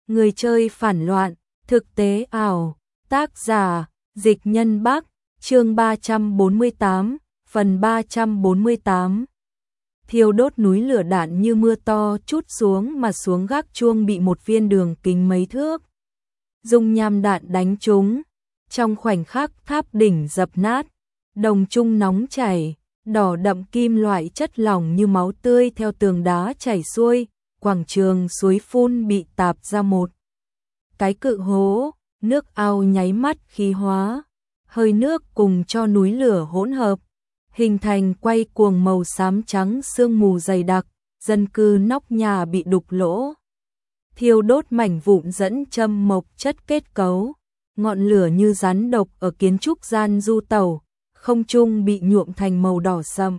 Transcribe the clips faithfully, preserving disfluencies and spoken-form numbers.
Người chơi phản loạn, thực tế ảo, tác giả, Dịch Nhân Bắc, chương ba trăm bốn mươi tám, phần ba trăm bốn mươi tám. Thiêu đốt núi lửa, đạn như mưa to trút xuống mà xuống gác chuông bị một viên đường kính mấy thước. Dung nham đạn đánh trúng, trong khoảnh khắc tháp đỉnh dập nát, đồng trung nóng chảy, đỏ đậm kim loại chất lỏng như máu tươi theo tường đá chảy xuôi, quảng trường suối phun bị tạp ra một cái cự hố, nước ao nháy mắt khí hóa, hơi nước cùng cho núi lửa hỗn hợp, hình thành quay cuồng màu xám trắng sương mù dày đặc, dân cư nóc nhà bị đục lỗ. Thiêu đốt mảnh vụn dẫn châm mộc chất kết cấu, ngọn lửa như rắn độc ở kiến trúc gian du tàu, không trung bị nhuộm thành màu đỏ sậm.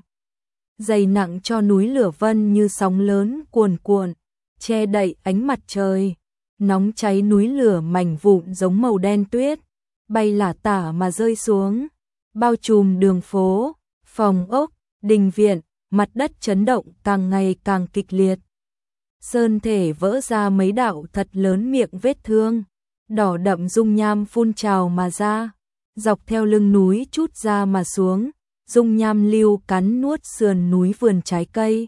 Dày nặng cho núi lửa vân như sóng lớn cuồn cuộn, che đậy ánh mặt trời, nóng cháy núi lửa mảnh vụn giống màu đen tuyết, bay lả tả mà rơi xuống, bao trùm đường phố, phòng ốc, đình viện, mặt đất chấn động càng ngày càng kịch liệt. Sơn thể vỡ ra mấy đạo thật lớn miệng vết thương, đỏ đậm dung nham phun trào mà ra, dọc theo lưng núi trút ra mà xuống, dung nham lưu cắn nuốt sườn núi vườn trái cây.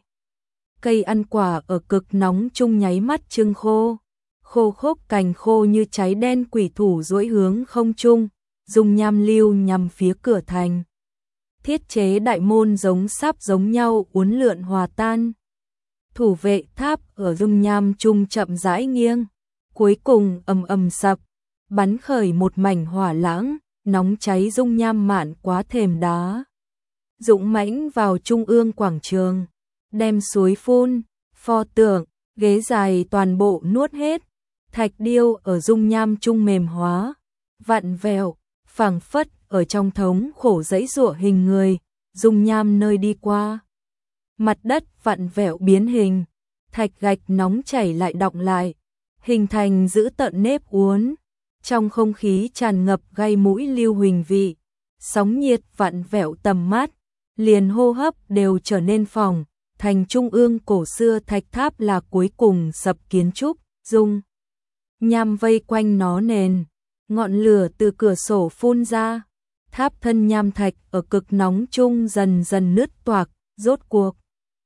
Cây ăn quả ở cực nóng chung nháy mắt chưng khô, khô khốc cành khô như cháy đen quỷ thủ duỗi hướng không trung, dung nham lưu nhằm phía cửa thành. Thiết chế đại môn giống sáp giống nhau uốn lượn hòa tan. Thủ vệ tháp ở dung nham trung chậm rãi nghiêng, cuối cùng ầm ầm sập, bắn khởi một mảnh hỏa lãng, nóng cháy dung nham mạn quá thềm đá. Dũng mãnh vào trung ương quảng trường, đem suối phun, pho tượng, ghế dài toàn bộ nuốt hết, thạch điêu ở dung nham trung mềm hóa, vặn vẹo, phảng phất ở trong thống khổ giãy giụa hình người, dung nham nơi đi qua. Mặt đất vặn vẹo biến hình, thạch gạch nóng chảy lại đọng lại, hình thành dữ tợn nếp uốn. Trong không khí tràn ngập gây mũi lưu huỳnh vị, sóng nhiệt vặn vẹo tầm mắt, liền hô hấp đều trở nên phỏng. Thành trung ương cổ xưa thạch tháp là cuối cùng sập kiến trúc, dung nham vây quanh nó nền, ngọn lửa từ cửa sổ phun ra, tháp thân nham thạch ở cực nóng chung dần dần nứt toạc, rốt cuộc.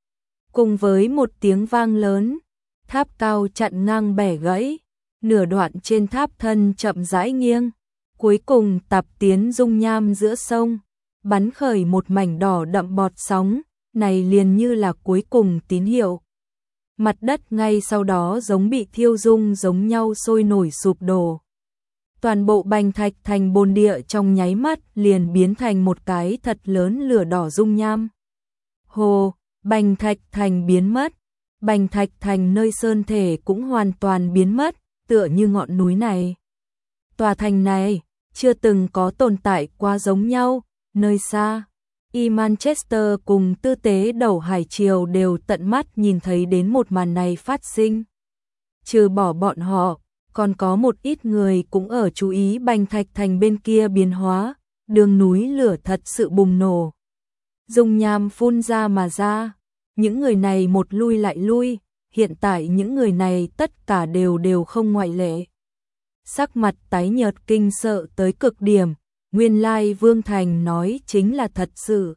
Cùng với một tiếng vang lớn, tháp cao chặn ngang bẻ gãy, nửa đoạn trên tháp thân chậm rãi nghiêng, cuối cùng tạp tiến dung nham giữa sông, bắn khởi một mảnh đỏ đậm bọt sóng, này liền như là cuối cùng tín hiệu. Mặt đất ngay sau đó giống bị thiêu dung giống nhau sôi nổi sụp đổ. Toàn bộ bành thạch thành bồn địa trong nháy mắt liền biến thành một cái thật lớn lửa đỏ dung nham. Hồ, bành thạch thành biến mất, bành thạch thành nơi sơn thể cũng hoàn toàn biến mất, tựa như ngọn núi này. Tòa thành này chưa từng có tồn tại qua giống nhau, nơi xa. Y Manchester cùng tư tế đầu hải triều đều tận mắt nhìn thấy đến một màn này phát sinh. Trừ bỏ bọn họ, còn có một ít người cũng ở chú ý bành thạch thành bên kia biến hóa, đường núi lửa thật sự bùng nổ. Dung nham phun ra mà ra, những người này một lui lại lui, hiện tại những người này tất cả đều đều không ngoại lệ. Sắc mặt tái nhợt kinh sợ tới cực điểm. Nguyên lai Vương Thành nói chính là thật sự.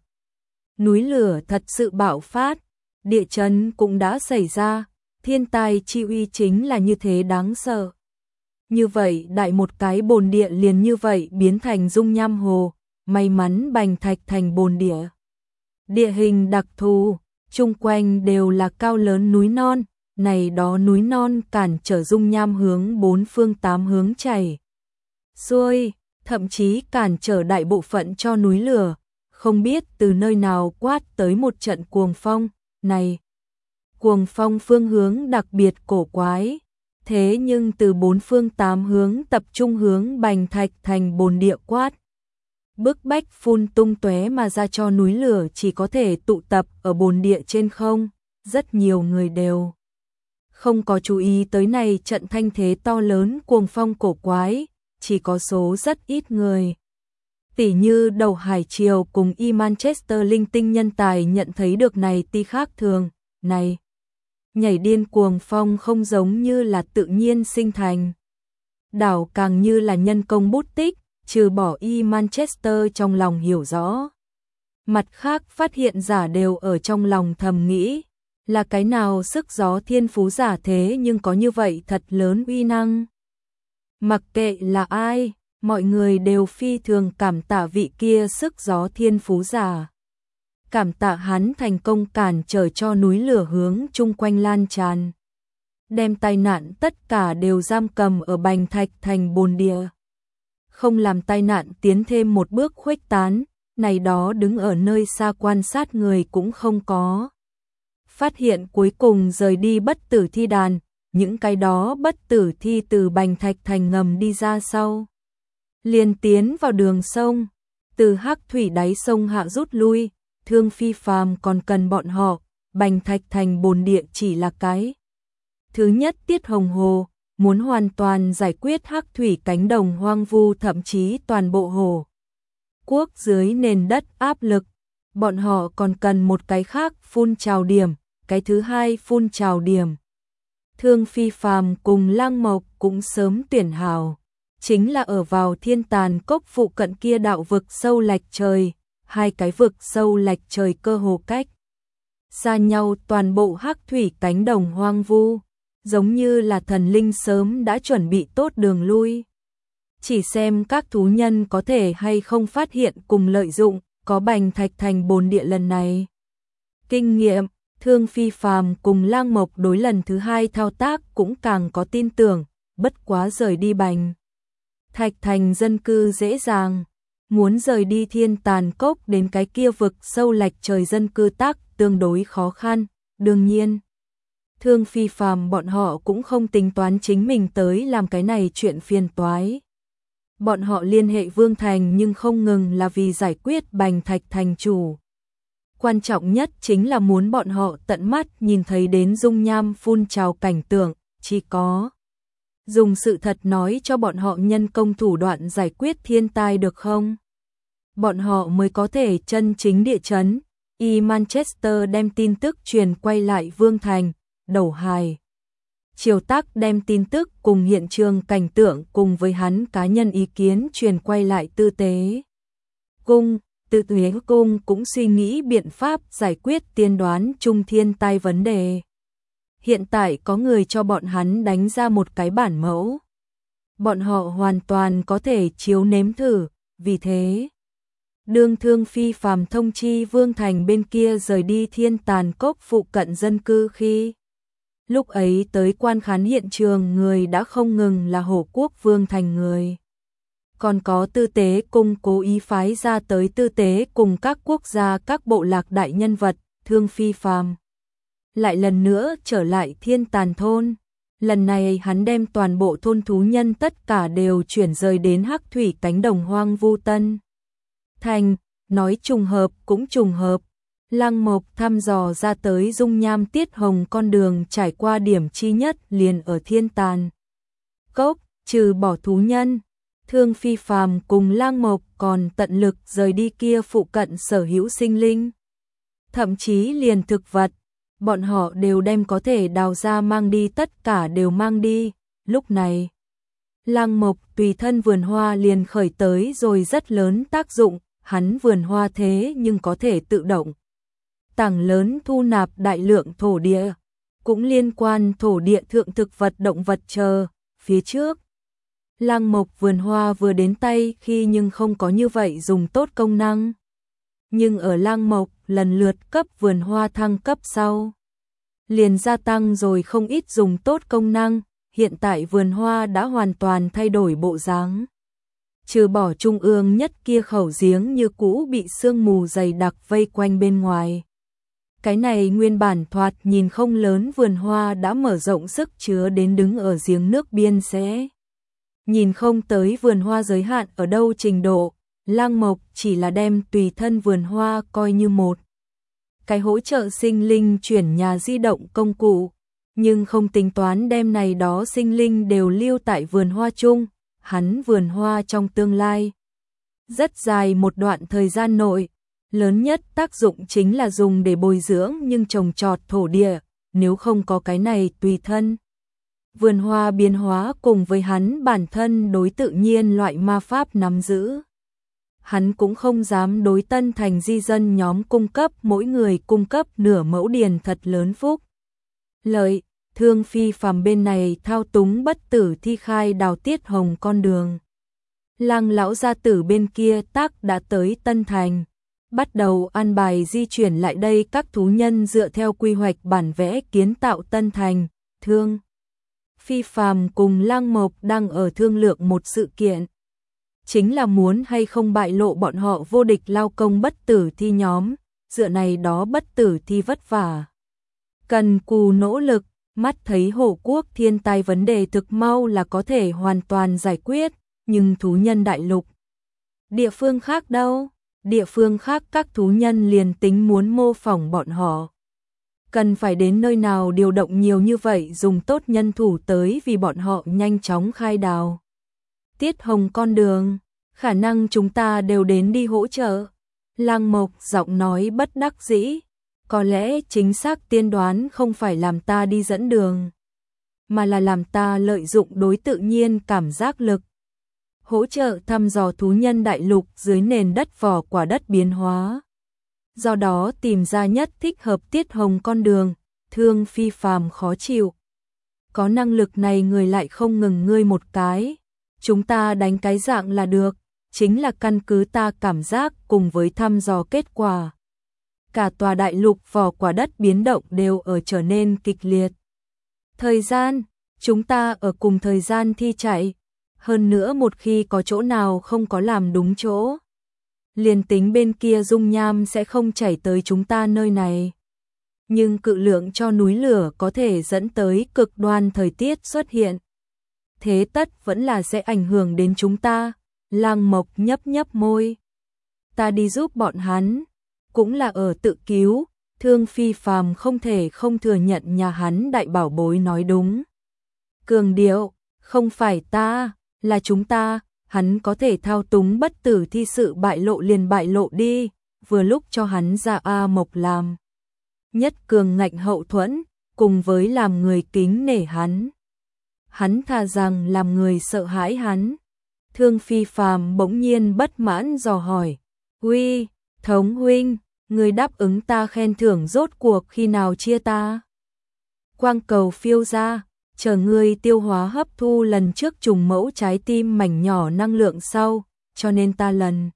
Núi lửa thật sự bạo phát, địa chấn cũng đã xảy ra, thiên tai chi uy chính là như thế đáng sợ. Như vậy đại một cái bồn địa liền như vậy biến thành dung nham hồ, may mắn bành thạch thành bồn địa. Địa hình đặc thù, chung quanh đều là cao lớn núi non, này đó núi non cản trở dung nham hướng bốn phương tám hướng chảy xuôi, thậm chí cản trở đại bộ phận cho núi lửa, không biết từ nơi nào quát tới một trận cuồng phong, này. Cuồng phong phương hướng đặc biệt cổ quái, thế nhưng từ bốn phương tám hướng tập trung hướng bành thạch thành bồn địa quát. Bức bách phun tung tóe mà ra cho núi lửa chỉ có thể tụ tập ở bồn địa trên không, rất nhiều người đều không có chú ý tới này trận thanh thế to lớn cuồng phong cổ quái. Chỉ có số rất ít người. Tỉ như đầu hải triều cùng Y Manchester linh tinh nhân tài nhận thấy được này ti khác thường, này. nhảy điên cuồng phong không giống như là tự nhiên sinh thành. Đảo càng như là nhân công bút tích, trừ bỏ y Manchester trong lòng hiểu rõ. Mặt khác phát hiện giả đều ở trong lòng thầm nghĩ, là cái nào sức gió thiên phú giả thế nhưng có như vậy thật lớn uy năng. Mặc kệ là ai, mọi người đều phi thường cảm tạ vị kia sức gió thiên phú giả. Cảm tạ hắn thành công cản trở cho núi lửa hướng chung quanh lan tràn. Đem tai nạn tất cả đều giam cầm ở bành thạch thành bồn địa. Không làm tai nạn tiến thêm một bước khuếch tán, này đó đứng ở nơi xa quan sát người cũng không có. Phát hiện cuối cùng rời đi bất tử thi đàn, những cái đó bất tử thi từ bành thạch thành ngầm đi ra sau. Liền tiến vào đường sông, từ hắc thủy đáy sông hạ rút lui, Thương Phi Phàm còn cần bọn họ, bành thạch thành bồn địa chỉ là cái. Thứ nhất Tiết Hồng Hồ, muốn hoàn toàn giải quyết hắc thủy cánh đồng hoang vu thậm chí toàn bộ hồ. Quốc dưới nền đất áp lực, bọn họ còn cần một cái khác phun trào điểm, cái thứ hai phun trào điểm. Thương Phi Phàm cùng Lang Mộc cũng sớm tuyển hào, chính là ở vào Thiên Tàn Cốc phụ cận kia đạo vực sâu lạch trời, hai cái vực sâu lạch trời cơ hồ cách xa nhau toàn bộ hắc thủy cánh đồng hoang vu, giống như là thần linh sớm đã chuẩn bị tốt đường lui. Chỉ xem các thú nhân có thể hay không phát hiện cùng lợi dụng, có bành thạch thành bồn địa lần này. Kinh nghiệm, Thương Phi Phàm cùng Lang Mộc đối lần thứ hai thao tác cũng càng có tin tưởng, bất quá rời đi bành thạch thành dân cư dễ dàng. Muốn rời đi Thiên Tàn Cốc đến cái kia vực sâu lạch trời dân cư tác tương đối khó khăn, đương nhiên. Thương Phi Phàm bọn họ cũng không tính toán chính mình tới làm cái này chuyện phiền toái. Bọn họ liên hệ Vương Thành nhưng không ngừng là vì giải quyết bành thạch thành chủ. Quan trọng nhất chính là muốn bọn họ tận mắt nhìn thấy đến dung nham phun trào cảnh tượng, chỉ có dùng sự thật nói cho bọn họ nhân công thủ đoạn giải quyết thiên tai được không? Bọn họ mới có thể chân chính địa chấn. Y Manchester đem tin tức truyền quay lại Vương Thành, đầu hài. Triều Tác đem tin tức cùng hiện trường cảnh tượng cùng với hắn cá nhân ý kiến truyền quay lại Tư Tế Cung. Tư Tế Cung cũng suy nghĩ biện pháp giải quyết tiên đoán chung thiên tai vấn đề. Hiện tại có người cho bọn hắn đánh ra một cái bản mẫu. Bọn họ hoàn toàn có thể chiếu nếm thử, vì thế đương Thương Phi Phàm thông chi Vương Thành bên kia rời đi Thiên Tàn Cốc phụ cận dân cư khi. Lúc ấy tới quan khán hiện trường người đã không ngừng là Hổ Quốc Vương Thành người. Còn có Tư Tế Cung cố ý phái ra tới tư tế cùng các quốc gia các bộ lạc đại nhân vật, Thương Phi Phàm lại lần nữa trở lại Thiên Tàn Thôn. Lần này hắn đem toàn bộ thôn thú nhân tất cả đều chuyển rời đến hắc thủy cánh đồng hoang vu Tân Thành, nói trùng hợp cũng trùng hợp. Lang Mộc thăm dò ra tới dung nham Tiết Hồng con đường trải qua điểm chi nhất liền ở Thiên Tàn Cốc, trừ bỏ thú nhân. Thương Phi Phàm cùng Lang Mộc còn tận lực rời đi kia phụ cận sở hữu sinh linh. Thậm chí liền thực vật, bọn họ đều đem có thể đào ra mang đi tất cả đều mang đi. Lúc này, Lang Mộc tùy thân vườn hoa liền khởi tới rồi rất lớn tác dụng, hắn vườn hoa thế nhưng có thể tự động tảng lớn thu nạp đại lượng thổ địa, cũng liên quan thổ địa thượng thực vật động vật chờ. Phía trước, Lang Mộc vườn hoa vừa đến tay khi nhưng không có như vậy dùng tốt công năng. Nhưng ở Lang Mộc lần lượt cấp vườn hoa thăng cấp sau, liền gia tăng rồi không ít dùng tốt công năng, hiện tại vườn hoa đã hoàn toàn thay đổi bộ dáng. Trừ bỏ trung ương nhất kia khẩu giếng như cũ bị sương mù dày đặc vây quanh bên ngoài. Cái này nguyên bản thoạt nhìn không lớn vườn hoa đã mở rộng sức chứa đến đứng ở giếng nước biên sẽ. Nhìn không tới vườn hoa giới hạn ở đâu trình độ, Lang Mộc chỉ là đem tùy thân vườn hoa coi như một cái hỗ trợ sinh linh chuyển nhà di động công cụ, nhưng không tính toán đem này đó sinh linh đều lưu tại vườn hoa chung. Hắn vườn hoa trong tương lai rất dài một đoạn thời gian nội, lớn nhất tác dụng chính là dùng để bồi dưỡng nhưng trồng trọt thổ địa, nếu không có cái này tùy thân. Vườn hoa biến hóa cùng với hắn bản thân đối tự nhiên loại ma pháp nắm giữ. Hắn cũng không dám đối Tân Thành di dân nhóm cung cấp mỗi người cung cấp nửa mẫu điền thật lớn phúc. Lợi, Thương Phi Phàm bên này thao túng bất tử thi khai đào Tiết Hồng con đường. Lăng lão gia tử bên kia tác đã tới Tân Thành, bắt đầu an bài di chuyển lại đây các thú nhân dựa theo quy hoạch bản vẽ kiến tạo Tân Thành. Thương Phi Phàm cùng Lăng Mộc đang ở thương lượng một sự kiện, chính là muốn hay không bại lộ bọn họ vô địch lao công bất tử thi nhóm, dựa này đó bất tử thi vất vả, cần cù nỗ lực, mắt thấy Hổ Quốc thiên tai vấn đề thực mau là có thể hoàn toàn giải quyết, nhưng thú nhân đại lục, địa phương khác đâu, địa phương khác các thú nhân liền tính muốn mô phỏng bọn họ. Cần phải đến nơi nào điều động nhiều như vậy dùng tốt nhân thủ tới vì bọn họ nhanh chóng khai đào Tiết Hồng con đường, khả năng chúng ta đều đến đi hỗ trợ. Lăng Mộc giọng nói bất đắc dĩ, có lẽ chính xác tiên đoán không phải làm ta đi dẫn đường, mà là làm ta lợi dụng đối tự nhiên cảm giác lực. Hỗ trợ thăm dò thú nhân đại lục dưới nền đất vỏ quả đất biến hóa. Do đó tìm ra nhất thích hợp Tiết Hồng con đường, Thương Phi Phàm khó chịu. Có năng lực này người lại không ngừng ngươi một cái. Chúng ta đánh cái dạng là được, chính là căn cứ ta cảm giác cùng với thăm dò kết quả. Cả tòa đại lục vỏ quả đất biến động đều ở trở nên kịch liệt. Thời gian, chúng ta ở cùng thời gian thi chạy. Hơn nữa một khi có chỗ nào không có làm đúng chỗ, liền tính bên kia dung nham sẽ không chảy tới chúng ta nơi này. Nhưng cự lượng cho núi lửa có thể dẫn tới cực đoan thời tiết xuất hiện. Thế tất vẫn là sẽ ảnh hưởng đến chúng ta. Lăng Mộc nhấp nhấp môi. Ta đi giúp bọn hắn, cũng là ở tự cứu. Thương Phi Phàm không thể không thừa nhận nhà hắn đại bảo bối nói đúng. Cường điệu, không phải ta, là chúng ta. Hắn có thể thao túng bất tử thi sự bại lộ liền bại lộ đi, vừa lúc cho hắn ra A Mộc làm. Nhất cường ngạnh hậu thuẫn, cùng với làm người kính nể hắn. Hắn thà rằng làm người sợ hãi hắn. Thương Phi Phàm bỗng nhiên bất mãn dò hỏi, Uy, thống huynh, người đáp ứng ta khen thưởng rốt cuộc khi nào chia ta? Quang cầu phiêu ra, chờ ngươi tiêu hóa hấp thu lần trước trùng mẫu trái tim mảnh nhỏ năng lượng sau, cho nên ta lần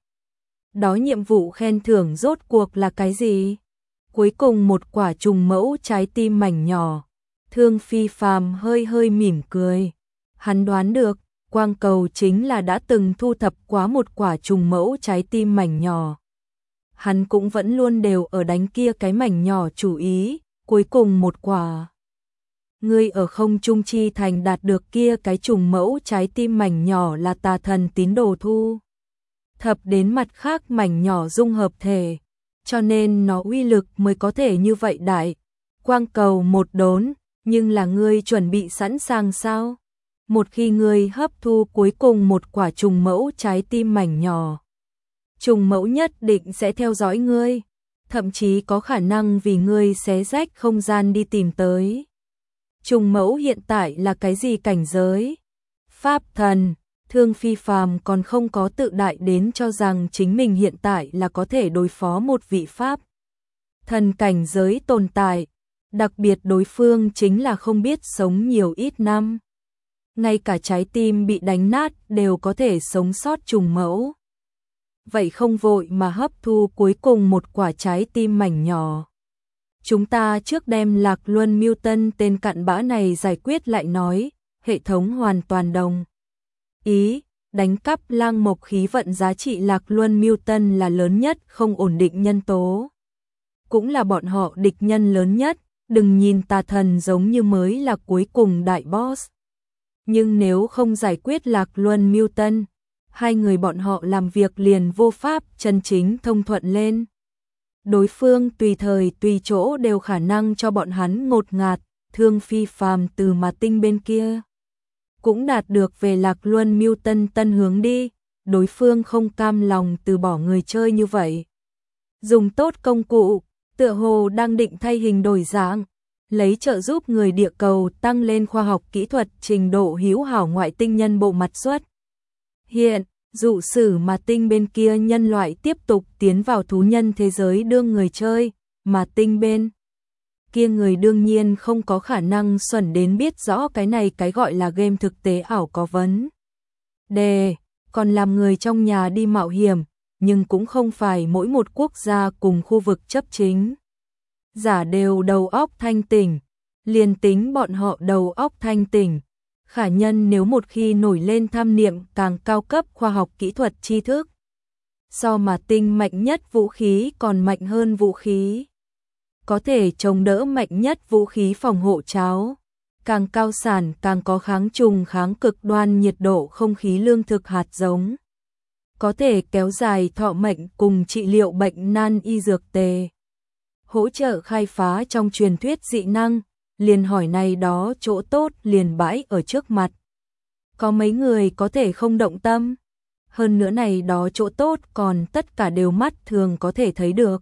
đó nhiệm vụ khen thưởng rốt cuộc là cái gì? Cuối cùng một quả trùng mẫu trái tim mảnh nhỏ. Thương Phi Phàm hơi hơi mỉm cười. Hắn đoán được, quang cầu chính là đã từng thu thập quá một quả trùng mẫu trái tim mảnh nhỏ. Hắn cũng vẫn luôn đều ở đánh kia cái mảnh nhỏ chủ ý, cuối cùng một quả. Ngươi ở không trung chi thành đạt được kia cái trùng mẫu trái tim mảnh nhỏ là tà thần tín đồ thu. Thập đến mặt khác mảnh nhỏ dung hợp thể, cho nên nó uy lực mới có thể như vậy đại. Quang cầu một đốn, nhưng là ngươi chuẩn bị sẵn sàng sao? Một khi ngươi hấp thu cuối cùng một quả trùng mẫu trái tim mảnh nhỏ, trùng mẫu nhất định sẽ theo dõi ngươi, thậm chí có khả năng vì ngươi xé rách không gian đi tìm tới. Trùng mẫu hiện tại là cái gì cảnh giới? Pháp thần. Thương Phi Phàm còn không có tự đại đến cho rằng chính mình hiện tại là có thể đối phó một vị pháp thần cảnh giới tồn tại, đặc biệt đối phương chính là không biết sống nhiều ít năm. Ngay cả trái tim bị đánh nát đều có thể sống sót trùng mẫu. Vậy không vội mà hấp thu cuối cùng một quả trái tim mảnh nhỏ. Chúng ta trước đem Lạc Luân Mưu Tân tên cặn bã này giải quyết lại nói, hệ thống hoàn toàn đồng ý, đánh cắp Lang Mộc khí vận giá trị Lạc Luân Mưu Tân là lớn nhất không ổn định nhân tố. Cũng là bọn họ địch nhân lớn nhất, đừng nhìn tà thần giống như mới là cuối cùng đại boss. Nhưng nếu không giải quyết Lạc Luân Mưu Tân, hai người bọn họ làm việc liền vô pháp chân chính thông thuận lên. Đối phương tùy thời tùy chỗ đều khả năng cho bọn hắn ngột ngạt. Thương Phi Phàm từ mà tinh bên kia cũng đạt được về Lạc Luân Mưu Tân tân hướng đi, đối phương không cam lòng từ bỏ người chơi như vậy. Dùng tốt công cụ, tựa hồ đang định thay hình đổi dạng, lấy trợ giúp người địa cầu tăng lên khoa học kỹ thuật trình độ hữu hảo ngoại tinh nhân bộ mặt xuất. Hiện, dụ sử mà tinh bên kia nhân loại tiếp tục tiến vào thú nhân thế giới đương người chơi, mà tinh bên kia người đương nhiên không có khả năng xuẩn đến biết rõ cái này cái gọi là game thực tế ảo có vấn đề, còn làm người trong nhà đi mạo hiểm, nhưng cũng không phải mỗi một quốc gia cùng khu vực chấp chính giả đều đầu óc thanh tỉnh, liền tính bọn họ đầu óc thanh tỉnh, khả nhân nếu một khi nổi lên tham niệm càng cao cấp khoa học kỹ thuật tri thức, so mà tinh mạnh nhất vũ khí còn mạnh hơn vũ khí, có thể chống đỡ mạnh nhất vũ khí phòng hộ cháo, càng cao sản càng có kháng trùng kháng cực đoan nhiệt độ không khí lương thực hạt giống, có thể kéo dài thọ mệnh cùng trị liệu bệnh nan y dược tề, hỗ trợ khai phá trong truyền thuyết dị năng, liền hỏi này đó chỗ tốt liền bãi ở trước mặt. Có mấy người có thể không động tâm, hơn nữa này đó chỗ tốt còn tất cả đều mắt thường có thể thấy được.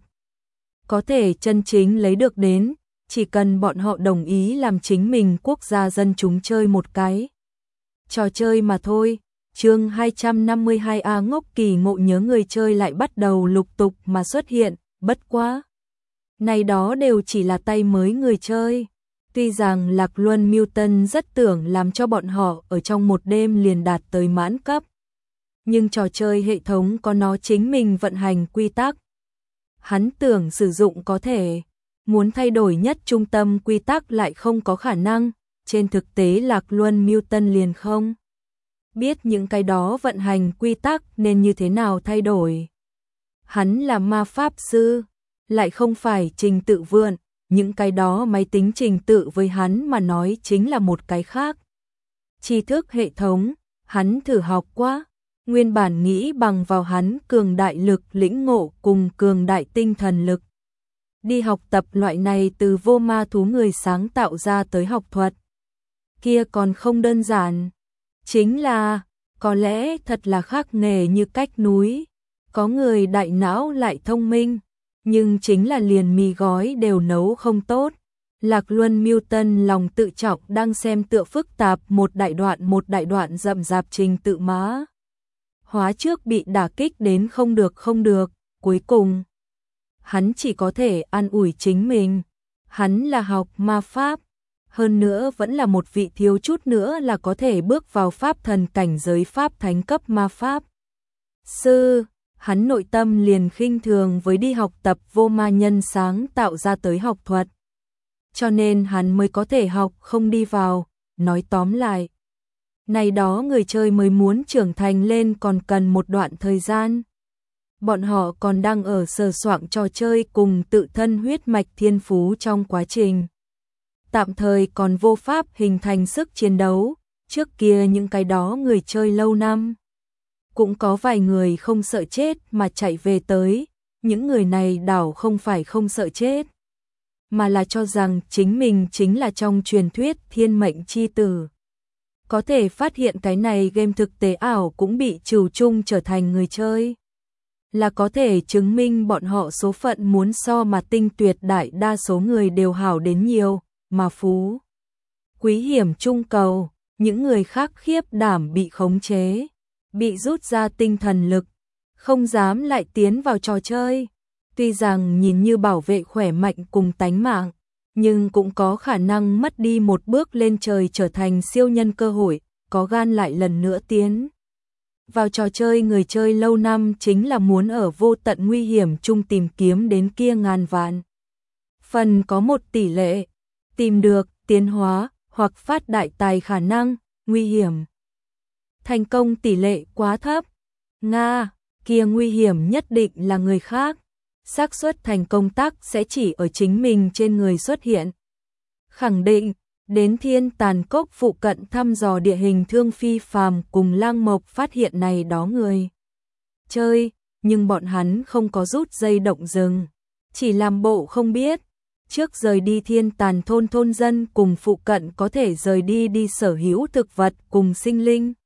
Có thể chân chính lấy được đến, chỉ cần bọn họ đồng ý làm chính mình quốc gia dân chúng chơi một cái trò chơi mà thôi. Chương hai trăm năm mươi hai A ngốc kỳ ngộ nhớ người chơi lại bắt đầu lục tục mà xuất hiện, bất quá. Này đó đều chỉ là tay mới người chơi. Tuy rằng Lạc Luân Milton rất tưởng làm cho bọn họ ở trong một đêm liền đạt tới mãn cấp. Nhưng trò chơi hệ thống có nó chính mình vận hành quy tắc. Hắn tưởng sử dụng có thể, muốn thay đổi nhất trung tâm quy tắc lại không có khả năng, trên thực tế Lạc Luân Milton liền không biết những cái đó vận hành quy tắc nên như thế nào thay đổi. Hắn là ma pháp sư, lại không phải trình tự vượn, những cái đó máy tính trình tự với hắn mà nói chính là một cái khác. Tri thức hệ thống, hắn thử học quá, nguyên bản nghĩ bằng vào hắn cường đại lực lĩnh ngộ cùng cường đại tinh thần lực. Đi học tập loại này từ vô ma thú người sáng tạo ra tới học thuật. Kia còn không đơn giản. Chính là, có lẽ thật là khác nghề như cách núi. Có người đại não lại thông minh, nhưng chính là liền mì gói đều nấu không tốt. Lạc Luân Milton lòng tự trọng đang xem tựa phức tạp một đại đoạn một đại đoạn rậm rạp trình tự mã. Hóa trước bị đả kích đến không được không được, cuối cùng. Hắn chỉ có thể an ủi chính mình. Hắn là học ma pháp. Hơn nữa vẫn là một vị thiếu chút nữa là có thể bước vào pháp thần cảnh giới pháp thánh cấp ma pháp. Sư, hắn nội tâm liền khinh thường với đi học tập vô ma nhân sáng tạo ra tới học thuật. Cho nên hắn mới có thể học không đi vào, nói tóm lại. Này đó người chơi mới muốn trưởng thành lên còn cần một đoạn thời gian. Bọn họ còn đang ở sờ soạng trò chơi cùng tự thân huyết mạch thiên phú trong quá trình. Tạm thời còn vô pháp hình thành sức chiến đấu, trước kia những cái đó người chơi lâu năm. Cũng có vài người không sợ chết mà chạy về tới, những người này đảo không phải không sợ chết, mà là cho rằng chính mình chính là trong truyền thuyết thiên mệnh chi tử. Có thể phát hiện cái này game thực tế ảo cũng bị trừu chung trở thành người chơi. Là có thể chứng minh bọn họ số phận muốn so mà tinh tuyệt đại đa số người đều hảo đến nhiều, mà phú. Quý hiểm trung cầu, những người khác khiếp đảm bị khống chế, bị rút ra tinh thần lực, không dám lại tiến vào trò chơi. Tuy rằng nhìn như bảo vệ khỏe mạnh cùng tánh mạng, nhưng cũng có khả năng mất đi một bước lên trời trở thành siêu nhân cơ hội, có gan lại lần nữa tiến vào trò chơi. Người chơi lâu năm chính là muốn ở vô tận nguy hiểm chung tìm kiếm đến kia ngàn vạn. Phần có một tỷ lệ, tìm được, tiến hóa, hoặc phát đại tài khả năng, nguy hiểm. Thành công tỷ lệ quá thấp. Nga, kia nguy hiểm nhất định là người khác. Xác suất thành công tác sẽ chỉ ở chính mình trên người xuất hiện. Khẳng định, đến Thiên Tàn Cốc phụ cận thăm dò địa hình Thương Phi Phàm cùng Lang Mộc phát hiện này đó người chơi, nhưng bọn hắn không có rút dây động rừng, chỉ làm bộ không biết. Trước rời đi Thiên Tàn thôn thôn dân cùng phụ cận có thể rời đi đi sở hữu thực vật cùng sinh linh.